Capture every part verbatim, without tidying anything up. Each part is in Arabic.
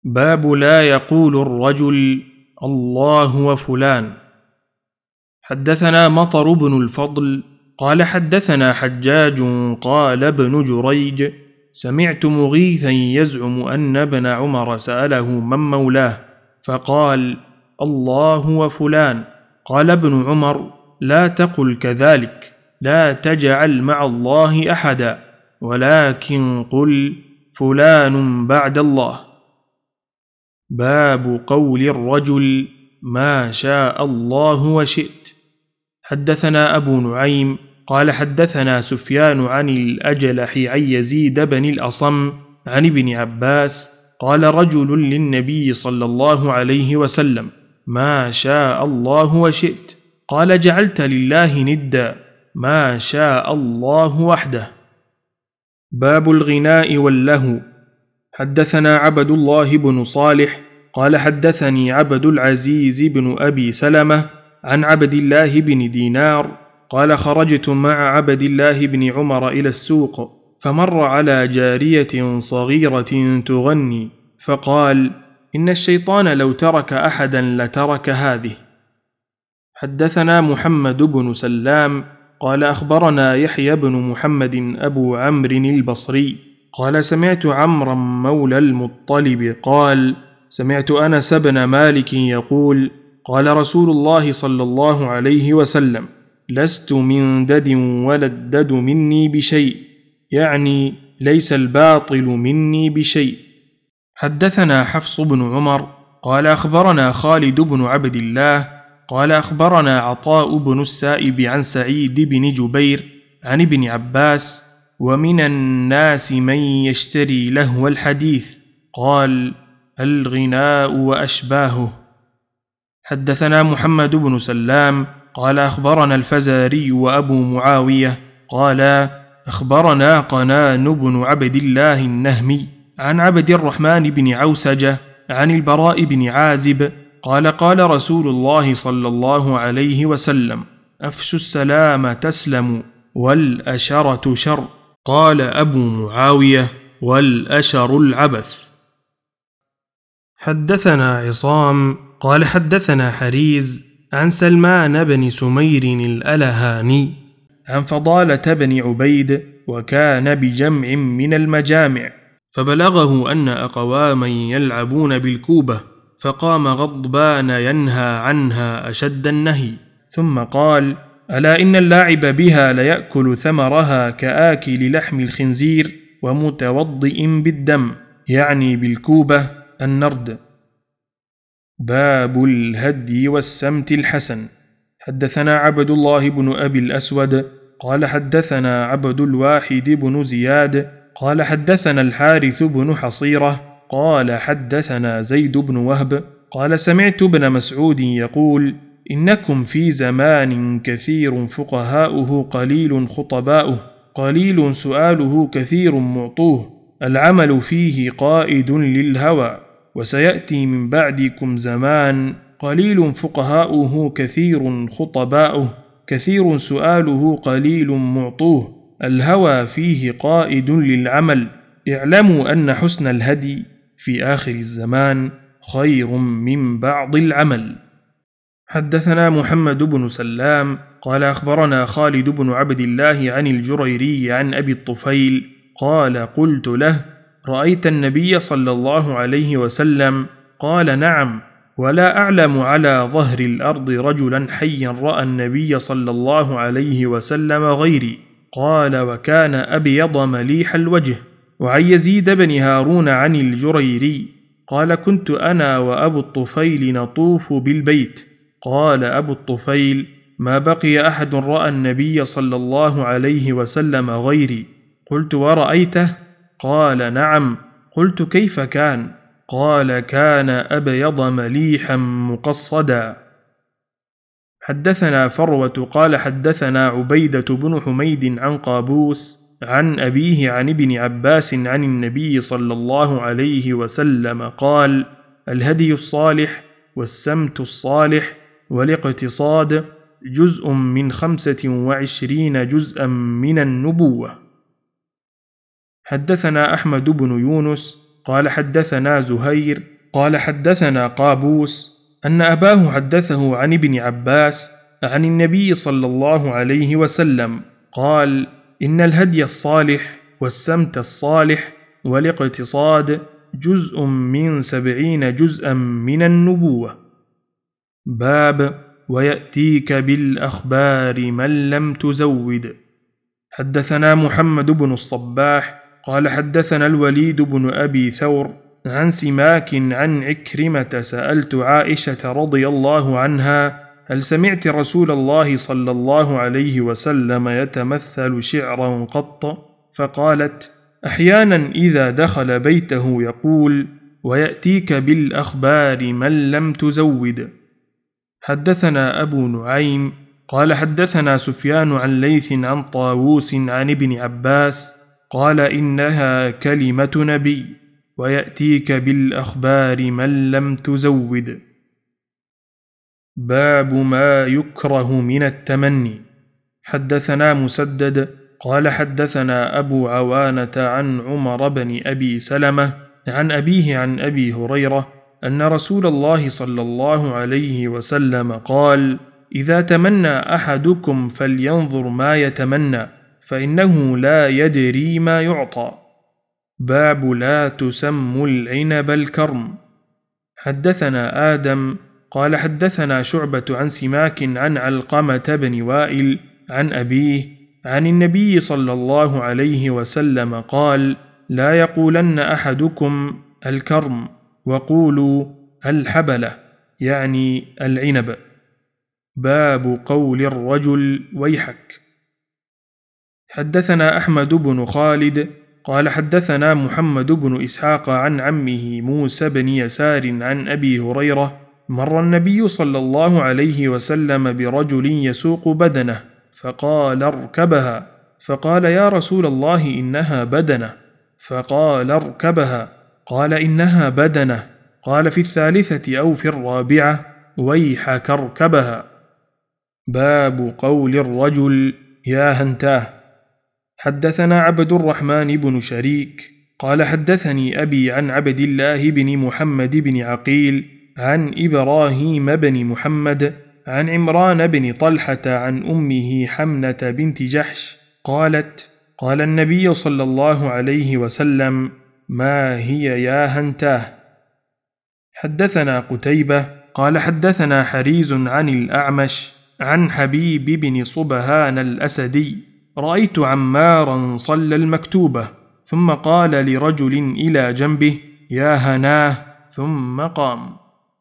باب لا يقول الرجل الله وفلان. حدثنا مطر بن الفضل قال حدثنا حجاج قال ابن جريج سمعت مغيثا يزعم أن ابن عمر سأله من مولاه فقال الله وفلان. قال ابن عمر لا تقل كذلك، لا تجعل مع الله أحدا، ولكن قل فلان بعد الله. باب قول الرجل ما شاء الله وشئت. حدثنا أبو نعيم قال حدثنا سفيان عن الأجلح عن يزيد بن الأصم عن ابن عباس قال رجل للنبي صلى الله عليه وسلم ما شاء الله وشئت. قال جعلت لله ندا، ما شاء الله وحده. باب الغناء واللهو. حدثنا عبد الله بن صالح قال حدثني عبد العزيز بن أبي سلمة عن عبد الله بن دينار قال خرجت مع عبد الله بن عمر إلى السوق فمر على جارية صغيرة تغني فقال إن الشيطان لو ترك أحدا لترك هذه. حدثنا محمد بن سلام قال أخبرنا يحيى بن محمد أبو عمرو البصري قال سمعت عمرا مولى المطلب قال سمعت أنس بن مالك يقول قال رسول الله صلى الله عليه وسلم لست من دد ولا الدد مني بشيء، يعني ليس الباطل مني بشيء. حدثنا حفص بن عمر قال أخبرنا خالد بن عبد الله قال أخبرنا عطاء بن السائب عن سعيد بن جبير عن ابن عباس ومن الناس من يشتري لهو الحديث قال الغناء وأشباهه. حدثنا محمد بن سلام قال أخبرنا الفزاري وأبو معاوية قال أخبرنا قنان بن عبد الله النهمي عن عبد الرحمن بن عوسجة عن البراء بن عازب قال قال رسول الله صلى الله عليه وسلم أفشوا السلام تسلموا والأشرة شر. قال أبو معاوية والأشر العبث. حدثنا عصام قال حدثنا حريز عن سلمان بن سمير الألهاني عن فضالة بن عبيد وكان بجمع من المجامع فبلغه أن أقواما يلعبون بالكوبة فقام غضبان ينهى عنها أشد النهي ثم قال ألا إن اللاعب بها ليأكل ثمرها كآكل لحم الخنزير ومتوضئ بالدم، يعني بالكوبة النرد. باب الهدي والسمت الحسن. حدثنا عبد الله بن أبي الأسود قال حدثنا عبد الواحد بن زياد قال حدثنا الحارث بن حصيرة قال حدثنا زيد بن وهب قال سمعت ابن مسعود يقول إنكم في زمان كثير فقهاؤه قليل خطباؤه، قليل سؤاله كثير معطوه، العمل فيه قائد للهوى. وسيأتي من بعدكم زمان قليل فقهاؤه كثير خطباؤه، كثير سؤاله قليل معطوه، الهوى فيه قائد للعمل. اعلموا أن حسن الهدي في آخر الزمان خير من بعض العمل. حدثنا محمد بن سلام قال أخبرنا خالد بن عبد الله عن الجريري عن أبي الطفيل قال قلت له رأيت النبي صلى الله عليه وسلم؟ قال نعم، ولا أعلم على ظهر الأرض رجلا حيا رأى النبي صلى الله عليه وسلم غيري. قال وكان أبيض مليح الوجه. وعن يزيد بن هارون عن الجريري قال كنت أنا وأبو الطفيل نطوف بالبيت. قال أبو الطفيل ما بقي أحد رأى النبي صلى الله عليه وسلم غيري. قلت ورأيته؟ قال نعم. قلت كيف كان؟ قال كان أبيض مليحا مقصدا. حدثنا فروة قال حدثنا عبيدة بن حميد عن قابوس عن أبيه عن ابن عباس عن النبي صلى الله عليه وسلم قال الهدي الصالح والسمت الصالح والاقتصاد جزء من خمسة وعشرين جزءا من النبوة. حدثنا أحمد بن يونس قال حدثنا زهير قال حدثنا قابوس أن أباه حدثه عن ابن عباس عن النبي صلى الله عليه وسلم قال: إن الهدي الصالح والسمت الصالح والاقتصاد جزء من سبعين جزءا من النبوة. باب ويأتيك بالأخبار من لم تزود. حدثنا محمد بن الصباح قال حدثنا الوليد بن أبي ثور عن سماك عن عكرمة سألت عائشة رضي الله عنها: هل سمعت رسول الله صلى الله عليه وسلم يتمثل شعرا قط؟ فقالت: أحيانا إذا دخل بيته يقول: ويأتيك بالأخبار من لم تزود. حدثنا أبو نعيم قال حدثنا سفيان عن ليث عن طاووس عن ابن عباس قال: إنها كلمة نبي، ويأتيك بالأخبار من لم تزود. باب ما يكره من التمني. حدثنا مسدد قال حدثنا أبو عوانة عن عمر بن أبي سلمة عن أبيه عن أبي هريرة أن رسول الله صلى الله عليه وسلم قال: إذا تمنى أحدكم فلينظر ما يتمنى، فإنه لا يدري ما يعطى. باب لا تسموا العنب الكرم. حدثنا آدم قال حدثنا شعبة عن سماك عن علقمة بن وائل عن أبيه عن النبي صلى الله عليه وسلم قال: لا يقولن أحدكم الكرم وقولوا الحبلة، يعني العنب. باب قول الرجل ويحك. حدثنا أحمد بن خالد قال حدثنا محمد بن إسحاق عن عمه موسى بن يسار عن أبي هريرة: مر النبي صلى الله عليه وسلم برجل يسوق بدنه فقال: اركبها. فقال: يا رسول الله إنها بدنه. فقال: اركبها. قال: إنها بدنه. قال: في الثالثة أو في الرابعة: ويحك اركبها. باب قول الرجل يا هنتاه. حدثنا عبد الرحمن بن شريك قال حدثني أبي عن عبد الله بن محمد بن عقيل عن إبراهيم بن محمد عن عمران بن طلحة عن أمه حمنة بنت جحش قالت: قال النبي صلى الله عليه وسلم: ما هي يا هنتاه. حدثنا قتيبة قال حدثنا حريز عن الأعمش عن حبيب بن صبهان الأسدي: رأيت عمارا صلى المكتوبة ثم قال لرجل إلى جنبه: يا هناه، ثم قام.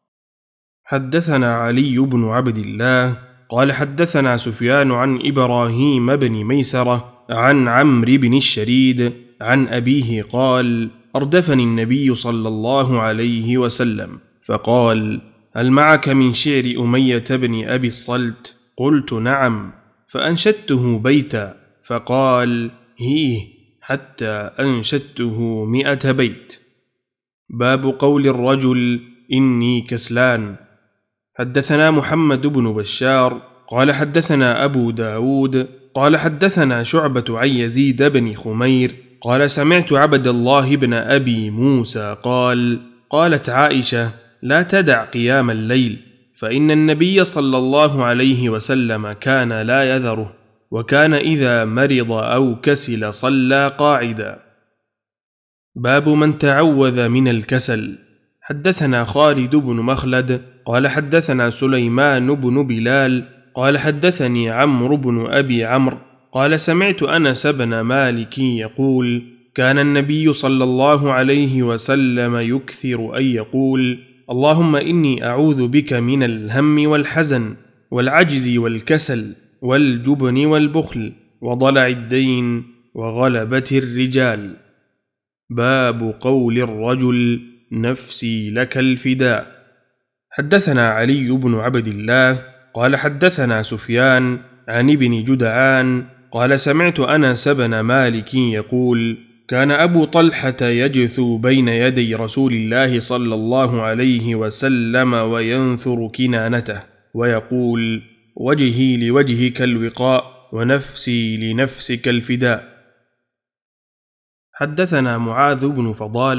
حدثنا علي بن عبد الله قال حدثنا سفيان عن إبراهيم بن ميسرة عن عمرو بن الشريد عن أبيه قال: أردفني النبي صلى الله عليه وسلم فقال: هل معك من شعر أمية بن أبي الصلت؟ قلت: نعم. فأنشدته بيتا، فقال: هيه، حتى أنشدته مئة بيت. باب قول الرجل إني كسلان. حدثنا محمد بن بشار قال حدثنا أبو داود قال حدثنا شعبة عن يزيد بن خمير قال: سمعت عبد الله بن أبي موسى قال: قالت عائشة: لا تدع قيام الليل، فإن النبي صلى الله عليه وسلم كان لا يذره، وكان إذا مرض أو كسل صلى قاعدا. باب من تعوذ من الكسل. حدثنا خالد بن مخلد قال حدثنا سليمان بن بلال قال حدثني عمرو بن أبي عمرو قال: سمعت أنس بن مالك يقول: كان النبي صلى الله عليه وسلم يكثر أن يقول: اللهم إني أعوذ بك من الهم والحزن والعجز والكسل والجبن والبخل وضلع الدين وغلبة الرجال. باب قول الرجل نفسي لك الفداء. حدثنا علي بن عبد الله قال حدثنا سفيان عن ابن جدعان قال: سمعت أنس بن مالك يقول: كان أبو طلحة يجثو بين يدي رسول الله صلى الله عليه وسلم وينثر كنانته ويقول: وجهي لوجهك الوقاء، ونفسي لنفسك الفداء. حدثنا معاذ بن فضالة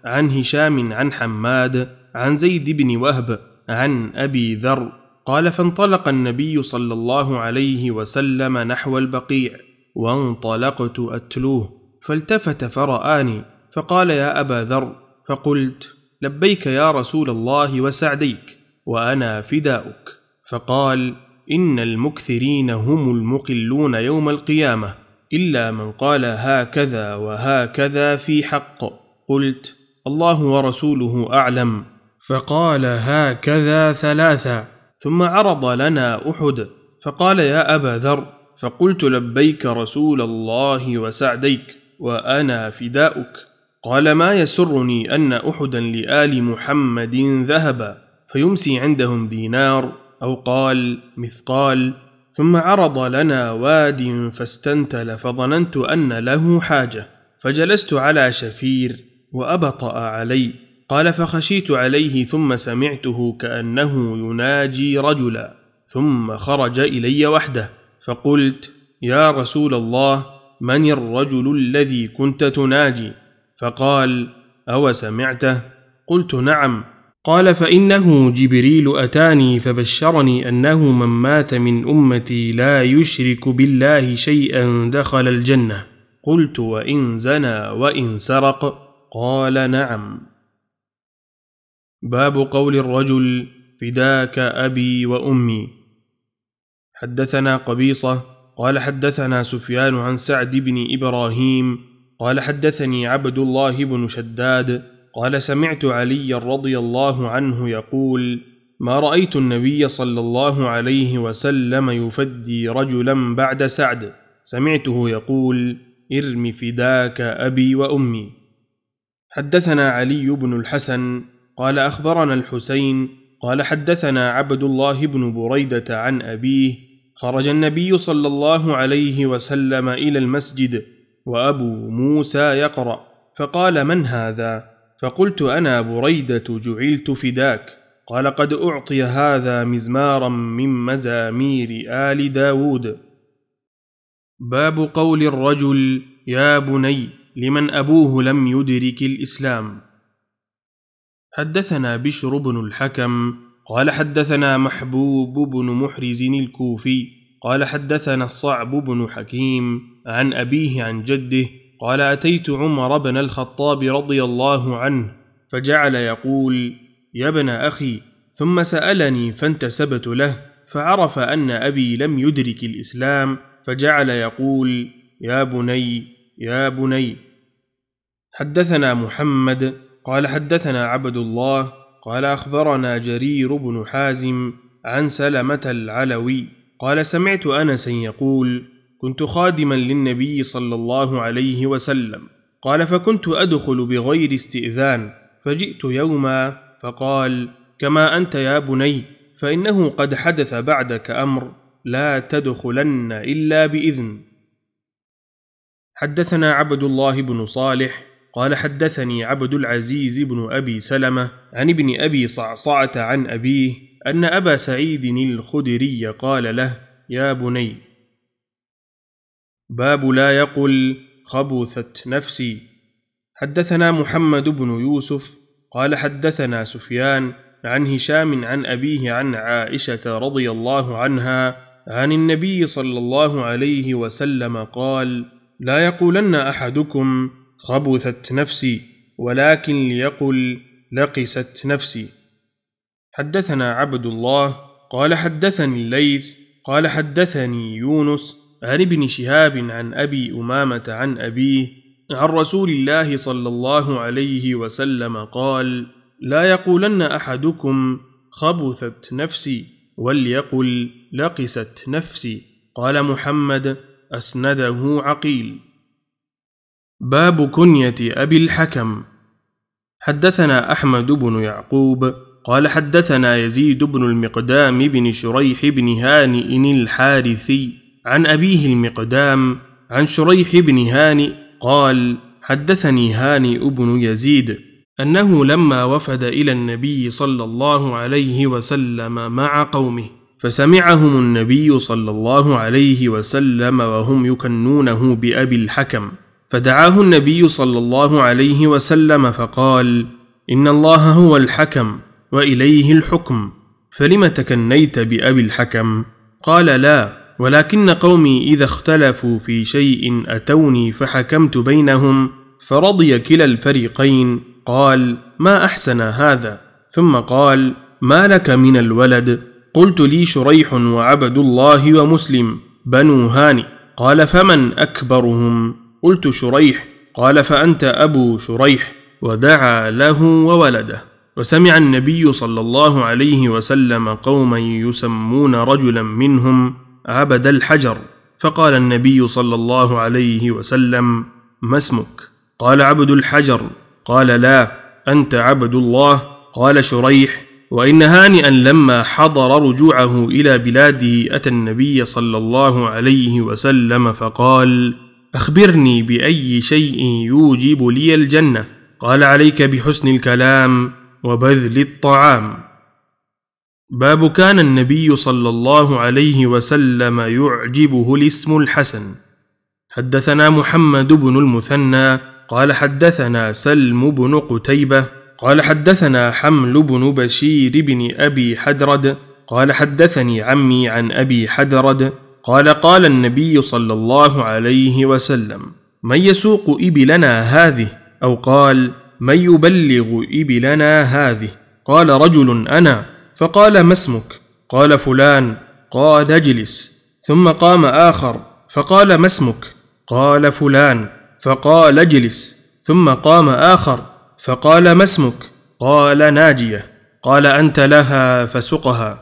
عن هشام عن حماد عن زيد بن وهب عن أبي ذر قال فانطلق النبي صلى الله عليه وسلم نحو البقيع وانطلقت أتلوه فالتفت فرآني فقال يا أبا ذر فقلت لبيك يا رسول الله وسعديك وأنا فداؤك فقال إن المكثرين هم المقلون يوم القيامة إلا من قال هكذا وهكذا في حق. قلت الله ورسوله أعلم. فقال هكذا ثلاثة ثم عرض لنا أحد فقال يا أبا ذر فقلت لبيك رسول الله وسعديك وأنا فداؤك. قال ما يسرني أن أحدا لآل محمد ذهب فيمسي عندهم دينار أو قال مثقال. ثم عرض لنا واد فاستنتل فظننت أن له حاجة فجلست على شفير وأبطأ علي. قال فخشيت عليه ثم سمعته كأنه يناجي رجلا ثم خرج إلي وحده فقلت يا رسول الله من الرجل الذي كنت تناجي؟ فقال أو سمعته؟ قلت نعم. قال فإنه جبريل أتاني فبشرني أنه من مات من أمتي لا يشرك بالله شيئا دخل الجنة. قلت وإن زنى وإن سرق؟ قال نعم. باب قول الرجل فداك أبي وأمي. حدثنا قبيصة قال حدثنا سفيان عن سعد بن إبراهيم قال حدثني عبد الله بن شداد قال سمعت علي رضي الله عنه يقول ما رأيت النبي صلى الله عليه وسلم يفدي رجلا بعد سعد سمعته يقول ارم فداك أبي وأمي. حدثنا علي بن الحسن قال أخبرنا الحسين قال حدثنا عبد الله بن بريدة عن أبيه خرج النبي صلى الله عليه وسلم إلى المسجد وأبو موسى يقرأ فقال من هذا؟ فقلت أنا بريدة جعلت فداك. قال قد أعطي هذا مزمارا من مزامير آل داود. باب قول الرجل يا بني لمن أبوه لم يدرك الإسلام. حدثنا بشر بن الحكم قال حدثنا محبوب بن محرز الكوفي قال حدثنا الصعب بن حكيم عن أبيه عن جده قال أتيت عمر بن الخطاب رضي الله عنه فجعل يقول يا ابن أخي ثم سألني فانتسبت له فعرف أن أبي لم يدرك الإسلام فجعل يقول يا بني يا بني. حدثنا محمد قال حدثنا عبد الله قال أخبرنا جرير بن حازم عن سلمة العلوي قال سمعت أنسا يقول كنت خادما للنبي صلى الله عليه وسلم قال فكنت أدخل بغير استئذان فجئت يوما فقال كما أنت يا بني فإنه قد حدث بعدك أمر لا تدخلن إلا بإذن. حدثنا عبد الله بن صالح قال حدثني عبد العزيز بن أبي سلمة عن ابن أبي صعصعة عن أبيه أن أبا سعيد الخدري قال له يا بني. باب لا يقل خبثت نفسي. حدثنا محمد بن يوسف قال حدثنا سفيان عن هشام عن أبيه عن عائشة رضي الله عنها عن النبي صلى الله عليه وسلم قال لا يقولن أحدكم خبثت نفسي ولكن ليقل لقست نفسي. حدثنا عبد الله قال حدثني الليث قال حدثني يونس عن ابن شهاب عن أبي أمامة عن أبيه عن رسول الله صلى الله عليه وسلم قال لا يقولن أحدكم خبثت نفسي وليقل لقست نفسي. قال محمد أسنده عقيل. باب كنية أبي الحكم. حدثنا أحمد بن يعقوب قال حدثنا يزيد بن المقدام بن شريح بن هانئ الحارثي عن أبيه المقدام عن شريح بن هانئ قال حدثني هانئ بن يزيد أنه لما وفد إلى النبي صلى الله عليه وسلم مع قومه فسمعهم النبي صلى الله عليه وسلم وهم يكنونه بأبي الحكم فدعاه النبي صلى الله عليه وسلم فقال: إن الله هو الحكم وإليه الحكم، فلم تكنيت بأبي الحكم؟ قال: لا، ولكن قومي إذا اختلفوا في شيء أتوني فحكمت بينهم فرضي كلا الفريقين. قال: ما أحسن هذا. ثم قال: ما لك من الولد؟ قلت: لي شريح وعبد الله ومسلم بنو هانئ. قال: فمن أكبرهم؟ قلت: شريح. قال: فأنت أبو شريح. ودعا له وولده. وسمع النبي صلى الله عليه وسلم قوما يسمون رجلا منهم عبد الحجر، فقال النبي صلى الله عليه وسلم: ما اسمك؟ قال: عبد الحجر. قال: لا، أنت عبد الله. قال شريح: وإن هانئا لما حضر رجوعه إلى بلاده أتى النبي صلى الله عليه وسلم فقال: أخبرني بأي شيء يوجب لي الجنة؟ قال: عليك بحسن الكلام وبذل الطعام. باب كان النبي صلى الله عليه وسلم يعجبه الاسم الحسن. حدثنا محمد بن المثنى قال حدثنا سلم بن قتيبة قال حدثنا حمل بن بشير بن أبي حدرد قال حدثني عمي عن أبي حدرد قال: قال النبي صلى الله عليه وسلم: من يسوق إبلنا هذه؟ أو قال: من يبلغ إبلنا هذه؟ قال رجل: أنا. فقال: ما اسمك؟ قال: فلان. قال: اجلس. ثم قام آخر فقال: ما اسمك؟ قال: فلان. فقال: اجلس. ثم قام آخر فقال: ما اسمك؟ قال: ناجية. قال: أنت لها فسقها.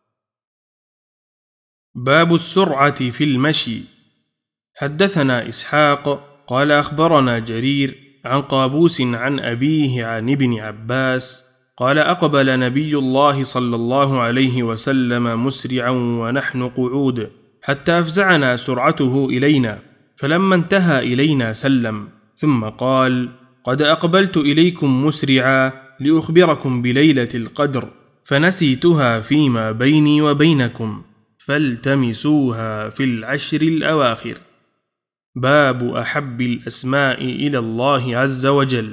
باب السرعة في المشي. حدثنا إسحاق قال أخبرنا جرير عن قابوس عن أبيه عن ابن عباس قال: أقبل نبي الله صلى الله عليه وسلم مسرعا ونحن قعود، حتى أفزعنا سرعته إلينا، فلما انتهى إلينا سلم، ثم قال: قد أقبلت إليكم مسرعا لأخبركم بليلة القدر، فنسيتها فيما بيني وبينكم، فالتمسوها في العشر الأواخر. باب أحب الأسماء إلى الله عز وجل.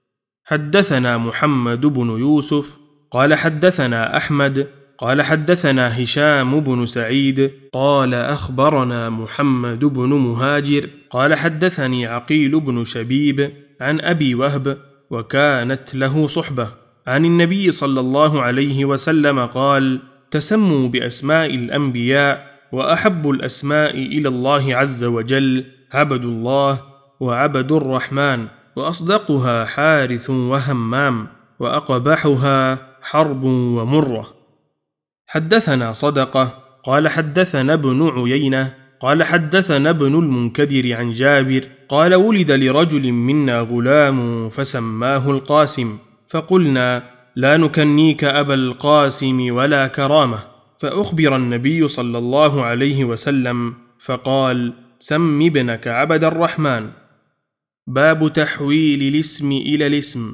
حدثنا محمد بن يوسف قال حدثنا أحمد قال حدثنا هشام بن سعيد قال أخبرنا محمد بن مهاجر قال حدثني عقيل بن شبيب عن أبي وهب وكانت له صحبة عن النبي صلى الله عليه وسلم قال: تسموا بأسماء الأنبياء، وأحب الأسماء إلى الله عز وجل عبد الله وعبد الرحمن، وأصدقها حارث وهمام، وأقبحها حرب ومرة. حدثنا صدقة قال حدثنا ابن عيينة قال حدثنا ابن المنكدر عن جابر قال: ولد لرجل منا غلام فسماه القاسم، فقلنا: لا نكنيك أبا القاسم ولا كرامة، فأخبر النبي صلى الله عليه وسلم فقال: سم ابنك عبد الرحمن. باب تحويل الاسم إلى الاسم.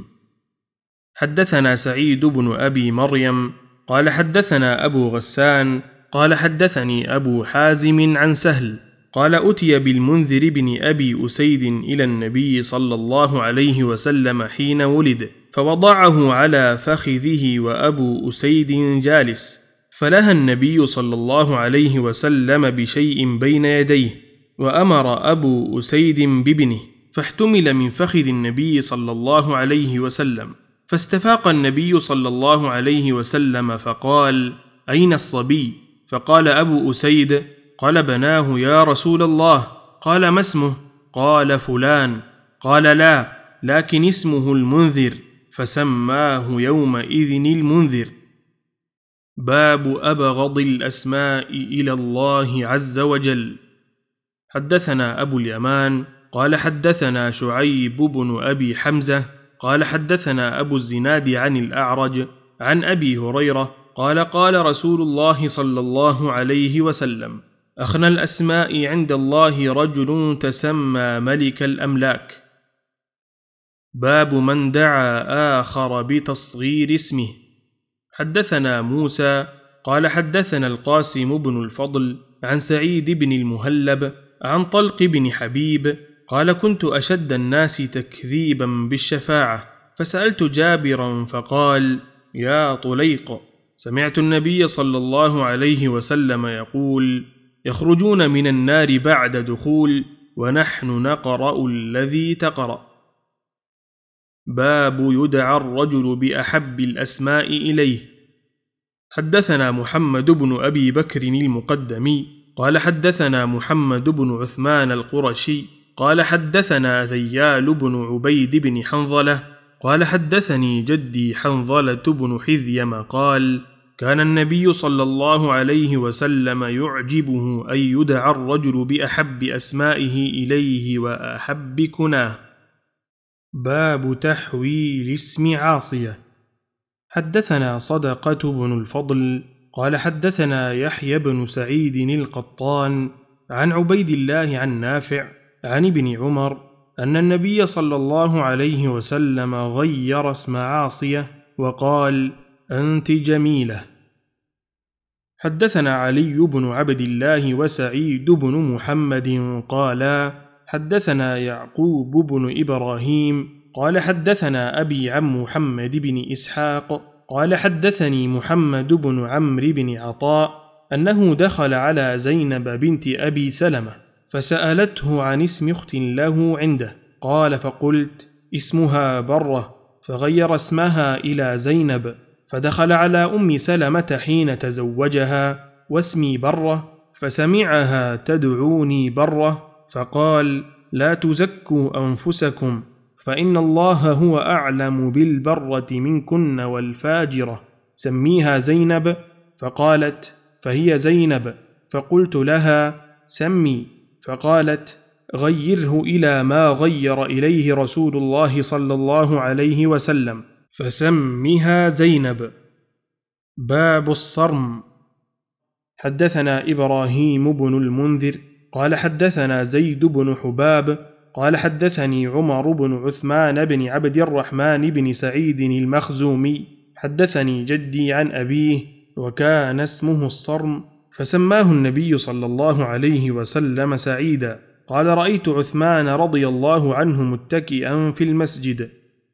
حدثنا سعيد بن أبي مريم قال حدثنا أبو غسان قال حدثني أبو حازم عن سهل قال: أتي بالمنذر بن أبي أسيد إلى النبي صلى الله عليه وسلم حين ولد، فوضعه على فخذه وأبو أسيد جالس، فلهى النبي صلى الله عليه وسلم بشيء بين يديه، وأمر أبو أسيد بابنه، فاحتمل من فخذ النبي صلى الله عليه وسلم، فاستفاق النبي صلى الله عليه وسلم فقال: أين الصبي؟ فقال أبو أسيد: قال: بناه يا رسول الله. قال: ما اسمه؟ قال: فلان. قال: لا، لكن اسمه المنذر، فسماه يومئذ المنذر. باب أبغض الأسماء إلى الله عز وجل. حدثنا أبو اليمان قال حدثنا شعيب بن أبي حمزة قال حدثنا أبو الزناد عن الأعرج عن أبي هريرة قال: قال رسول الله صلى الله عليه وسلم: أخنى الأسماء عند الله رجل تسمى ملك الأملاك. باب من دعا آخر بتصغير اسمه. حدثنا موسى قال حدثنا القاسم بن الفضل عن سعيد بن المهلب عن طلق بن حبيب قال: كنت أشد الناس تكذيبا بالشفاعة، فسألت جابرا فقال: يا طليق، سمعت النبي صلى الله عليه وسلم يقول: يخرجون من النار بعد دخول، ونحن نقرأ الذي تقرأ. باب يدعى الرجل بأحب الأسماء إليه. حدثنا محمد بن أبي بكر المقدمي قال حدثنا محمد بن عثمان القرشي قال حدثنا ذيال بن عبيد بن حنظلة قال حدثني جدي حنظلة بن حذيم قال: كان النبي صلى الله عليه وسلم يعجبه أن يدعى الرجل بأحب أسمائه إليه وأحب كناه. باب تحويل اسم عاصية. حدثنا صدقة بن الفضل قال حدثنا يحيى بن سعيد القطان عن عبيد الله عن نافع عن ابن عمر أن النبي صلى الله عليه وسلم غير اسم عاصية وقال: أنت جميلة. حدثنا علي بن عبد الله وسعيد بن محمد قالا حدثنا يعقوب بن إبراهيم قال حدثنا أبي عن محمد بن إسحاق قال حدثني محمد بن عمرو بن عطاء أنه دخل على زينب بنت أبي سلمة فسألته عن اسم أخت له عنده، قال: فقلت: اسمها برة، فغير اسمها إلى زينب، فدخل على أم سلمة حين تزوجها واسمي برة، فسمعها تدعوني برة، فقال: لا تزكوا أنفسكم، فإن الله هو أعلم بالبرة منكن والفاجرة، سميها زينب. فقالت: فهي زينب. فقلت لها: سمي. فقالت: غيره إلى ما غير إليه رسول الله صلى الله عليه وسلم، فسمها زينب. باب الصرم. حدثنا إبراهيم بن المنذر قال حدثنا زيد بن حباب قال حدثني عمر بن عثمان بن عبد الرحمن بن سعيد المخزومي حدثني جدي عن أبيه وكان اسمه الصرم، فسماه النبي صلى الله عليه وسلم سعيدا. قال: رأيت عثمان رضي الله عنه متكئا في المسجد.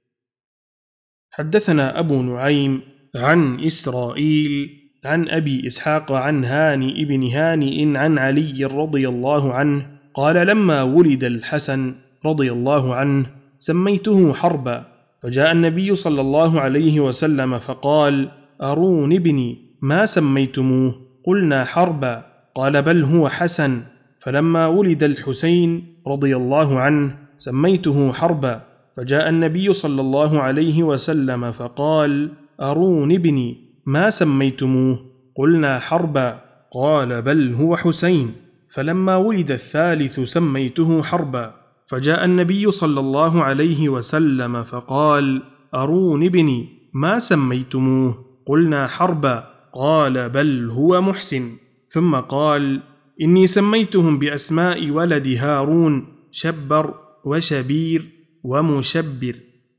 حدثنا أبو نعيم عن إسرائيل عن أبي إسحاق عن هاني ابن هانئ عن علي رضي الله عنه قال: لما ولد الحسن رضي الله عنه سميته حربا، فجاء النبي صلى الله عليه وسلم فقال: أرون ابني ما سميتموه؟ قلنا: حربا. قال: بل هو حسن. فلما ولد الحسين رضي الله عنه سميته حربا، فجاء النبي صلى الله عليه وسلم فقال: أرون ابني ما سميتموه؟ قلنا: حربا. قال: بل هو حسين. فلما ولد الثالث سميته حربا، فجاء النبي صلى الله عليه وسلم فقال: أرون ابني ما سميتموه؟ قلنا: حربا. قال: بل هو محسن. ثم قال: إني سميتهم بأسماء ولد هارون: شبر وشبير ومشبر.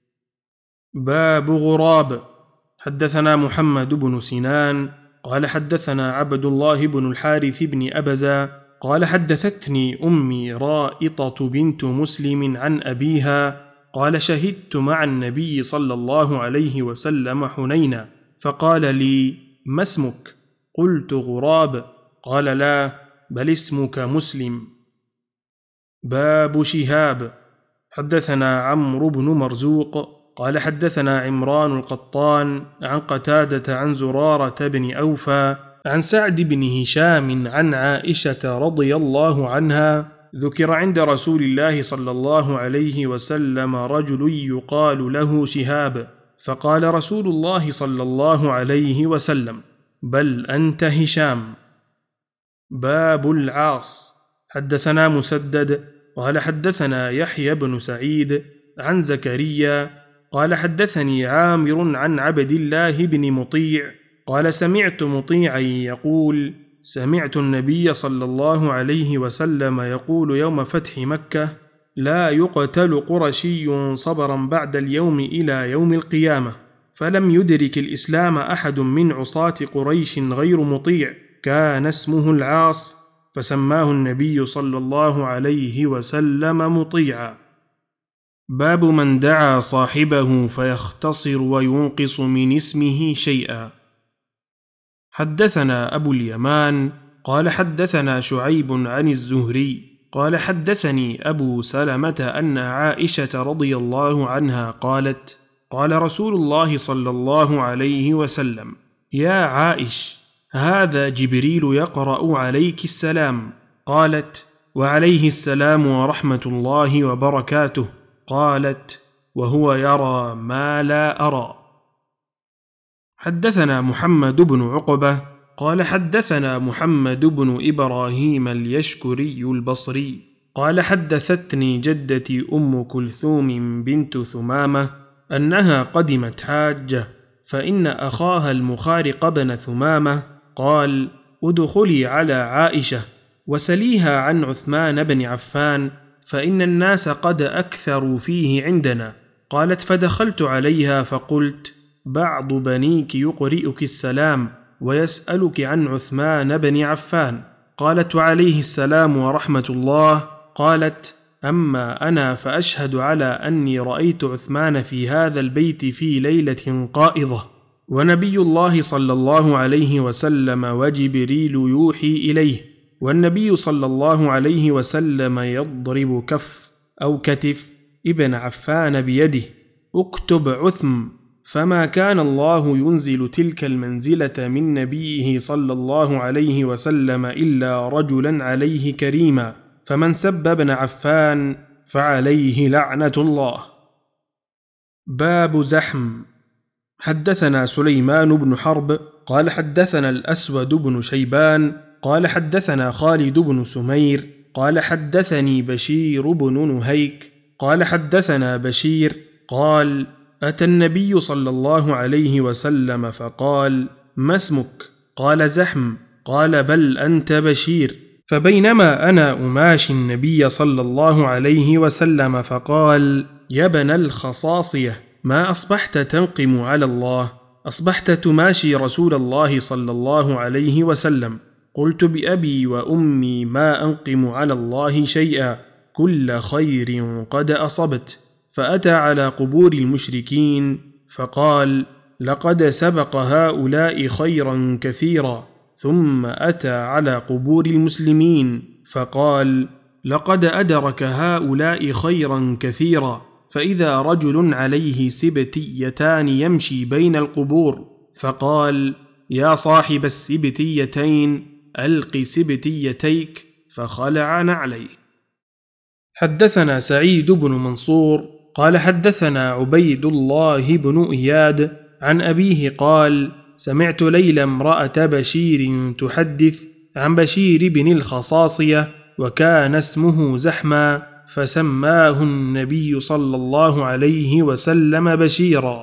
باب غراب. حدثنا محمد بن سنان قال حدثنا عبد الله بن الحارث بن أبزة قال حدثتني أمي رائطة بنت مسلم عن أبيها قال: شهدت مع النبي صلى الله عليه وسلم حنينا، فقال لي: ما اسمك؟ قلت: غراب. قال: لا، بل اسمك مسلم. باب شهاب. حدثنا عمرو بن مرزوق قال حدثنا عمران القطان عن قتادة عن زرارة بن أوفى عن سعد بن هشام عن عائشة رضي الله عنها: ذكر عند رسول الله صلى الله عليه وسلم رجل يقال له شهاب، فقال رسول الله صلى الله عليه وسلم: بل أنت هشام. باب العاص. حدثنا مسدد قال حدثنا يحيى بن سعيد عن زكريا قال حدثني عامر عن عبد الله بن مطيع قال: سمعت مطيعا يقول: سمعت النبي صلى الله عليه وسلم يقول يوم فتح مكة: لا يقتل قرشي صبرا بعد اليوم إلى يوم القيامة، فلم يدرك الإسلام أحد من عصاة قريش غير مطيع، كان اسمه العاص، فسماه النبي صلى الله عليه وسلم مطيعا. باب من دعا صاحبه فيختصر وينقص من اسمه شيئا. حدثنا أبو اليمان قال حدثنا شعيب عن الزهري قال حدثني أبو سلمة أن عائشة رضي الله عنها قالت: قال رسول الله صلى الله عليه وسلم: يا عائش، هذا جبريل يقرأ عليك السلام. قالت: وعليه السلام ورحمة الله وبركاته. قالت: وهو يرى ما لا أرى. حدثنا محمد بن عقبة قال حدثنا محمد بن إبراهيم اليشكري البصري قال حدثتني جدتي أم كلثوم بنت ثمامة أنها قدمت حاجة، فإن أخاها المخارق بن ثمامة قال: ادخلي على عائشة وسليها عن عثمان بن عفان، فإن الناس قد أكثروا فيه عندنا. قالت: فدخلت عليها فقلت: بعض بنيك يقرئك السلام ويسألك عن عثمان بن عفان. قالت: وعليه السلام ورحمة الله. قالت: أما أنا فأشهد على أني رأيت عثمان في هذا البيت في ليلة قائضة، ونبي الله صلى الله عليه وسلم وجبريل يوحي إليه، والنبي صلى الله عليه وسلم يضرب كف أو كتف ابن عفان بيده: اكتب عثم. فما كان الله ينزل تلك المنزلة من نبيه صلى الله عليه وسلم إلا رجلا عليه كريما، فمن سب ابن عفان فعليه لعنة الله. باب زحم. حدثنا سليمان بن حرب قال حدثنا الأسود بن شيبان قال حدثنا خالد بن سمير قال حدثني بشير بن نهيك قال حدثنا بشير قال: أتى النبي صلى الله عليه وسلم فقال: ما اسمك؟ قال: زحم. قال: بل أنت بشير. فبينما أنا أماشي النبي صلى الله عليه وسلم فقال: يا ابن الخصاصية، ما أصبحت تنقم على الله؟ أصبحت تماشي رسول الله صلى الله عليه وسلم. قلت: بأبي وأمي ما أنقم على الله شيئا، كل خير قد أصبت. فأتى على قبور المشركين فقال: لقد سبق هؤلاء خيرا كثيرا. ثم أتى على قبور المسلمين فقال: لقد أدرك هؤلاء خيرا كثيرا. فإذا رجل عليه سبتيتان يمشي بين القبور فقال: يا صاحب السبتيتين، ألق سبتيتيك، فخلع نعليه. حدثنا سعيد بن منصور قال حدثنا عبيد الله بن إياد عن أبيه قال: سمعت ليلى امرأة بشير تحدث عن بشير بن الخصاصية، وكان اسمه زحما، فسماه النبي صلى الله عليه وسلم بشيرا.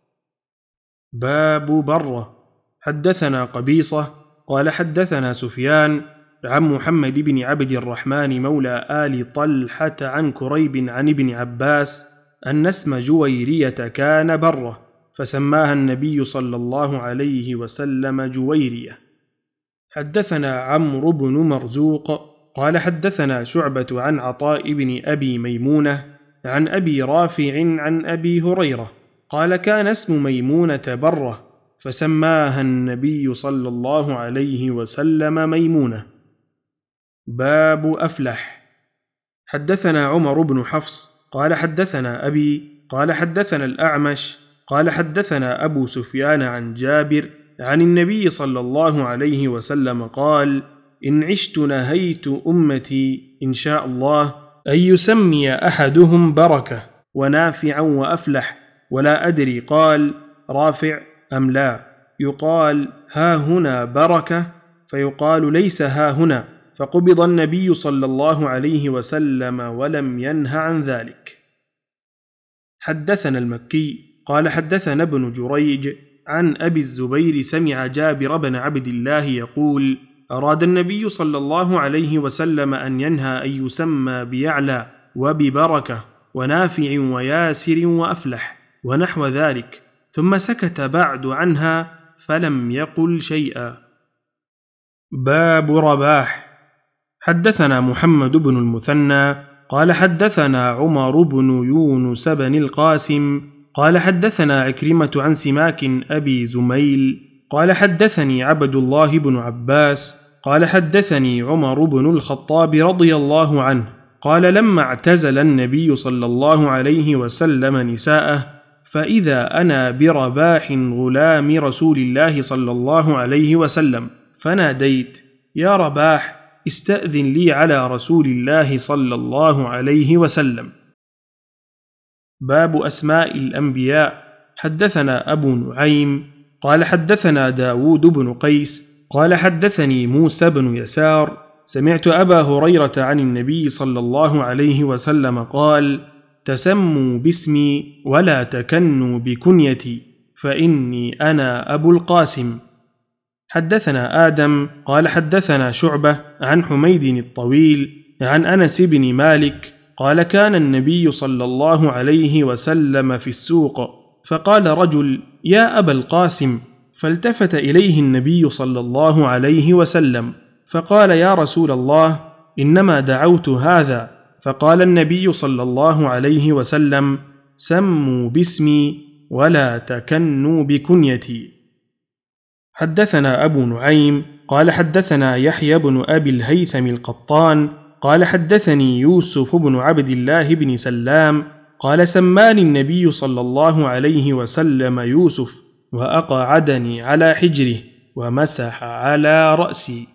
باب برة. حدثنا قبيصة قال حدثنا سفيان عن محمد بن عبد الرحمن مولى آل طلحة عن كريب عن ابن عباس أن اسم جويرية كان برة، فسماها النبي صلى الله عليه وسلم جويرية. حدثنا عمرو بن مرزوق قال حدثنا شعبة عن عطاء بن أبي ميمونة عن أبي رافع عن أبي هريرة قال: كان اسم ميمونة برة، فسماها النبي صلى الله عليه وسلم ميمونة. باب أفلح. حدثنا عمر بن حفص قال حدثنا أبي قال حدثنا الأعمش قال حدثنا أبو سفيان عن جابر عن النبي صلى الله عليه وسلم قال: إن عشت نهيت أمتي إن شاء الله أن يسمي أحدهم بركة ونافعا وأفلح، ولا أدري قال رافع أم لا. يقال: ها هنا بركة، فيقال: ليس ها هنا، فقبض النبي صلى الله عليه وسلم ولم ينه عن ذلك. حدثنا المكي قال حدثنا ابن جريج عن أبي الزبير سمع جابر بن عبد الله يقول: أراد النبي صلى الله عليه وسلم أن ينهى أن يسمى بيعلى وببركة ونافع وياسر وأفلح ونحو ذلك، ثم سكت بعد عنها فلم يقل شيئا. باب رباح. حدثنا محمد بن المثنى قال حدثنا عمر بن يونس بن القاسم قال حدثنا عكرمة عن سماك أبي زميل قال حدثني عبد الله بن عباس قال حدثني عمر بن الخطاب رضي الله عنه قال لما اعتزل النبي صلى الله عليه وسلم نساءه فإذا أنا برباح غلام رسول الله صلى الله عليه وسلم فناديت: يا رباح، استأذن لي على رسول الله صلى الله عليه وسلم. باب أسماء الأنبياء. حدثنا أبو نعيم قال حدثنا داود بن قيس قال حدثني موسى بن يسار سمعت أبا هريرة عن النبي صلى الله عليه وسلم قال: تسموا باسمي ولا تكنوا بكنيتي فإني أنا أبو القاسم. حدثنا آدم قال حدثنا شعبة عن حميد الطويل عن أنس بن مالك قال: كان النبي صلى الله عليه وسلم في السوق فقال رجل: يا أبا القاسم، فالتفت إليه النبي صلى الله عليه وسلم فقال: يا رسول الله، إنما دعوت هذا. فقال النبي صلى الله عليه وسلم: سموا باسمي ولا تكنوا بكنيتي. حدثنا أبو نعيم قال حدثنا يحيى بن أبي الهيثم القطان قال حدثني يوسف بن عبد الله بن سلام قال: سماني النبي صلى الله عليه وسلم يوسف وأقعدني على حجره ومسح على رأسي.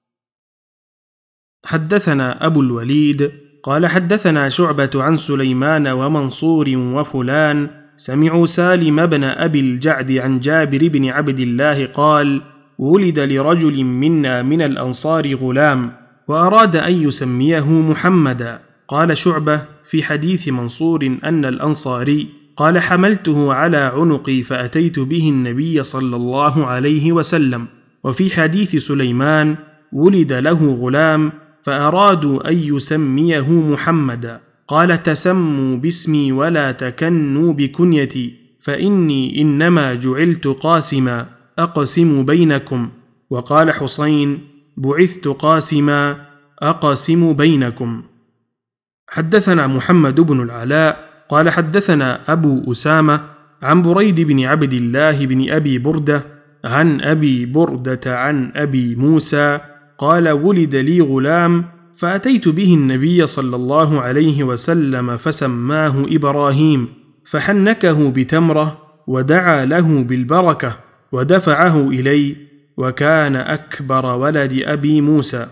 حدثنا أبو الوليد قال حدثنا شعبة عن سليمان ومنصور وفلان سمعوا سالم بن أبي الجعد عن جابر بن عبد الله قال: ولد لرجل منا من الأنصار غلام وأراد أن يسميه محمدا. قال شعبة في حديث منصور أن الأنصاري قال: حملته على عنقي فأتيت به النبي صلى الله عليه وسلم. وفي حديث سليمان: ولد له غلام فأرادوا أن يسميه محمدا. قال: تسموا باسمي ولا تكنوا بكنيتي فإني إنما جعلت قاسما أقسم بينكم. وقال حسين: بعثت قاسما أقسم بينكم. حدثنا محمد بن العلاء قال حدثنا أبو أسامة عن بريد بن عبد الله بن أبي بردة عن أبي بردة عن أبي موسى قال: ولد لي غلام فأتيت به النبي صلى الله عليه وسلم فسماه إبراهيم، فحنكه بتمرة ودعا له بالبركة ودفعه إلي، وكان أكبر ولد أبي موسى.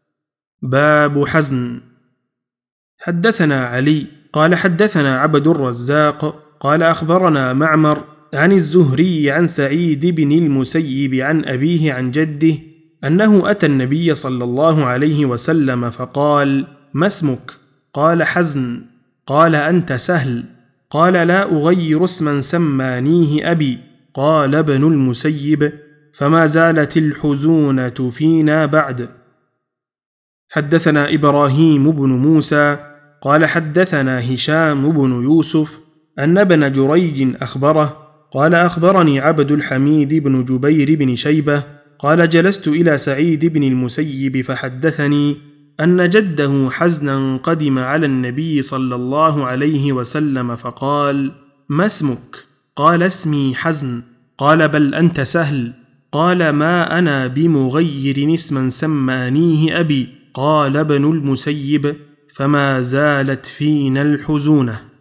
باب حزن. حدثنا علي قال حدثنا عبد الرزاق قال أخبرنا معمر عن الزهري عن سعيد بن المسيب عن أبيه عن جده أنه أتى النبي صلى الله عليه وسلم فقال: ما اسمك؟ قال: حزن. قال: أنت سهل. قال: لا أغير اسما سمانيه أبي. قال ابن المسيب: فما زالت الحزونة فينا بعد. حدثنا إبراهيم بن موسى قال حدثنا هشام بن يوسف أن ابن جريج أخبره قال: أخبرني عبد الحميد بن جبير بن شيبة قال: جلست إلى سعيد بن المسيب فحدثني أن جده حزنا قدم على النبي صلى الله عليه وسلم فقال: ما اسمك؟ قال: اسمي حزن. قال: بل أنت سهل. قال: ما أنا بمغير اسما سمانيه أبي. قال ابن المسيب: فما زالت فينا الحزونة.